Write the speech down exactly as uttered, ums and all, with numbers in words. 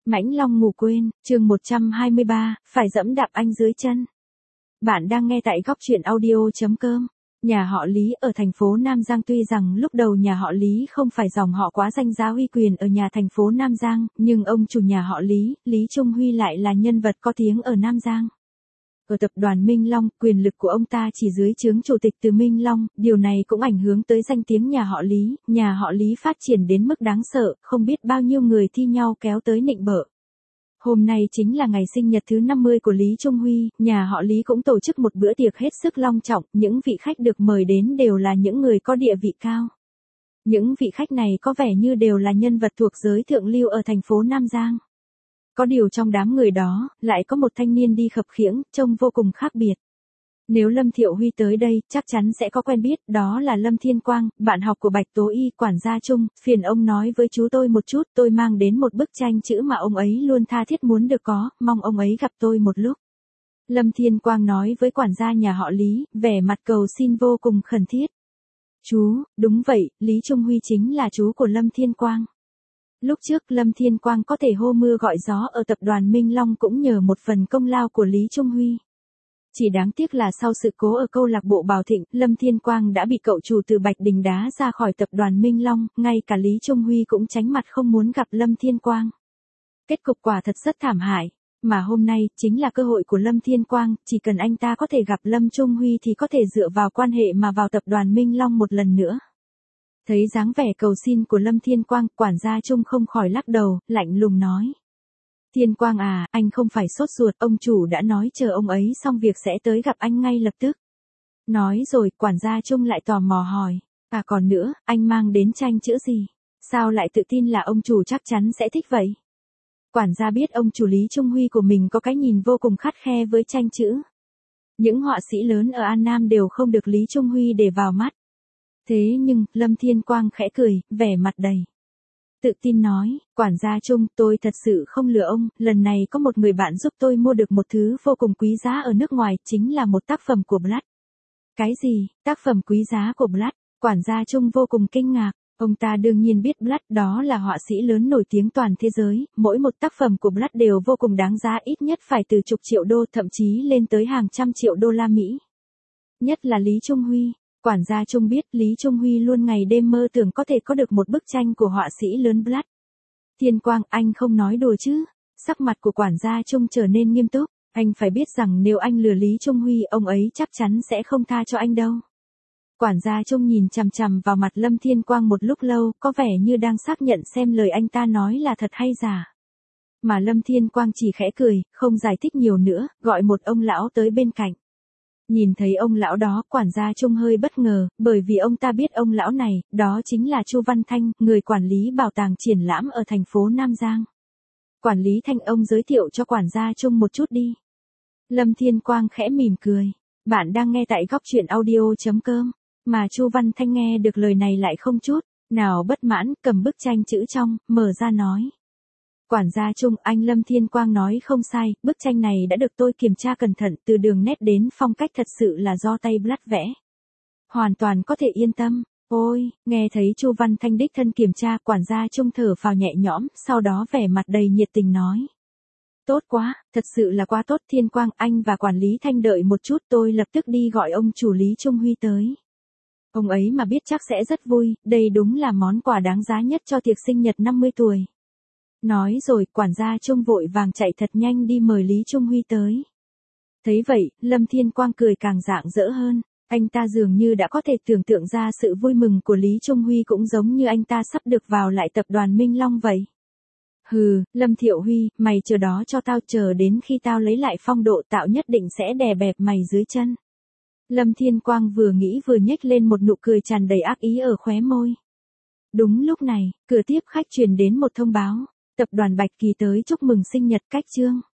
Mãnh Long ngủ quên, chương một trăm hai mươi ba, phải dẫm đạp anh dưới chân. Bạn đang nghe tại góc truyện audio chấm com. Nhà họ Lý ở thành phố Nam Giang, tuy rằng lúc đầu nhà họ Lý không phải dòng họ quá danh giá uy quyền ở nhà thành phố Nam Giang, nhưng ông chủ nhà họ Lý, Lý Trung Huy lại là nhân vật có tiếng ở Nam Giang. Ở tập đoàn Minh Long, quyền lực của ông ta chỉ dưới trướng chủ tịch từ Minh Long, điều này cũng ảnh hưởng tới danh tiếng nhà họ Lý, nhà họ Lý phát triển đến mức đáng sợ, không biết bao nhiêu người thi nhau kéo tới nịnh bợ. Hôm nay chính là ngày sinh nhật thứ năm mươi của Lý Trung Huy, nhà họ Lý cũng tổ chức một bữa tiệc hết sức long trọng, những vị khách được mời đến đều là những người có địa vị cao. Những vị khách này có vẻ như đều là nhân vật thuộc giới thượng lưu ở thành phố Nam Giang. Có điều trong đám người đó, lại có một thanh niên đi khập khiễng, trông vô cùng khác biệt. Nếu Lâm Thiệu Huy tới đây, chắc chắn sẽ có quen biết, đó là Lâm Thiên Quang, bạn học của Bạch Tố Y, quản gia Trung, phiền ông nói với chú tôi một chút, tôi mang đến một bức tranh chữ mà ông ấy luôn tha thiết muốn được có, mong ông ấy gặp tôi một lúc. Lâm Thiên Quang nói với quản gia nhà họ Lý, vẻ mặt cầu xin vô cùng khẩn thiết. Chú, đúng vậy, Lý Trung Huy chính là chú của Lâm Thiên Quang. Lúc trước Lâm Thiên Quang có thể hô mưa gọi gió ở tập đoàn Minh Long cũng nhờ một phần công lao của Lý Trung Huy. Chỉ đáng tiếc là sau sự cố ở câu lạc bộ Bảo Thịnh, Lâm Thiên Quang đã bị cậu chủ từ Bạch Đình đá ra khỏi tập đoàn Minh Long, ngay cả Lý Trung Huy cũng tránh mặt không muốn gặp Lâm Thiên Quang. Kết cục quả thật rất thảm hại, mà hôm nay chính là cơ hội của Lâm Thiên Quang, chỉ cần anh ta có thể gặp Lâm Trung Huy thì có thể dựa vào quan hệ mà vào tập đoàn Minh Long một lần nữa. Thấy dáng vẻ cầu xin của Lâm Thiên Quang, quản gia Trung không khỏi lắc đầu, lạnh lùng nói. Thiên Quang à, anh không phải sốt ruột, ông chủ đã nói chờ ông ấy xong việc sẽ tới gặp anh ngay lập tức. Nói rồi, quản gia Trung lại tò mò hỏi, à còn nữa, anh mang đến tranh chữ gì? Sao lại tự tin là ông chủ chắc chắn sẽ thích vậy? Quản gia biết ông chủ Lý Trung Huy của mình có cái nhìn vô cùng khắt khe với tranh chữ. Những họa sĩ lớn ở An Nam đều không được Lý Trung Huy để vào mắt. Thế nhưng, Lâm Thiên Quang khẽ cười, vẻ mặt đầy tự tin nói, quản gia Trung, tôi thật sự không lừa ông, lần này có một người bạn giúp tôi mua được một thứ vô cùng quý giá ở nước ngoài, chính là một tác phẩm của Blatt. Cái gì, tác phẩm quý giá của Blatt? Quản gia Trung vô cùng kinh ngạc, ông ta đương nhiên biết Blatt đó là họa sĩ lớn nổi tiếng toàn thế giới, mỗi một tác phẩm của Blatt đều vô cùng đáng giá, ít nhất phải từ chục triệu đô, thậm chí lên tới hàng trăm triệu đô la Mỹ. Nhất là Lý Trung Huy. Quản gia Trung biết Lý Trung Huy luôn ngày đêm mơ tưởng có thể có được một bức tranh của họa sĩ lớn Blatt. Thiên Quang, anh không nói đùa chứ? Sắc mặt của quản gia Trung trở nên nghiêm túc, anh phải biết rằng nếu anh lừa Lý Trung Huy, ông ấy chắc chắn sẽ không tha cho anh đâu. Quản gia Trung nhìn chằm chằm vào mặt Lâm Thiên Quang một lúc lâu, có vẻ như đang xác nhận xem lời anh ta nói là thật hay giả. Mà Lâm Thiên Quang chỉ khẽ cười, không giải thích nhiều nữa, gọi một ông lão tới bên cạnh. Nhìn thấy ông lão đó, quản gia Trung hơi bất ngờ, bởi vì ông ta biết ông lão này, đó chính là Chu Văn Thanh, người quản lý bảo tàng triển lãm ở thành phố Nam Giang. Quản lý Thanh, ông giới thiệu cho quản gia Trung một chút đi. Lâm Thiên Quang khẽ mỉm cười. Bạn đang nghe tại góc truyện audio chấm com, mà Chu Văn Thanh nghe được lời này lại không chút nào bất mãn, cầm bức tranh chữ trong, mở ra nói. Quản gia Trung, anh Lâm Thiên Quang nói không sai, bức tranh này đã được tôi kiểm tra cẩn thận, từ đường nét đến phong cách thật sự là do tay Blatt vẽ. Hoàn toàn có thể yên tâm. Ôi, nghe thấy Chu Văn Thanh đích thân kiểm tra, quản gia Trung thở phào nhẹ nhõm, sau đó vẻ mặt đầy nhiệt tình nói. Tốt quá, thật sự là quá tốt. Thiên Quang, anh và quản lý Thanh đợi một chút, tôi lập tức đi gọi ông chủ Lý Trung Huy tới. Ông ấy mà biết chắc sẽ rất vui, đây đúng là món quà đáng giá nhất cho tiệc sinh nhật năm mươi tuổi. Nói rồi, quản gia Trung vội vàng chạy thật nhanh đi mời Lý Trung Huy tới. Thấy vậy, Lâm Thiên Quang cười càng rạng rỡ hơn, anh ta dường như đã có thể tưởng tượng ra sự vui mừng của Lý Trung Huy cũng giống như anh ta sắp được vào lại tập đoàn Minh Long vậy. Hừ, Lâm Thiệu Huy, mày chờ đó cho tao, chờ đến khi tao lấy lại phong độ tạo nhất định sẽ đè bẹp mày dưới chân. Lâm Thiên Quang vừa nghĩ vừa nhếch lên một nụ cười tràn đầy ác ý ở khóe môi. Đúng lúc này, cửa tiếp khách truyền đến một thông báo. Tập đoàn Bạch Kỳ tới chúc mừng sinh nhật Cách Trương.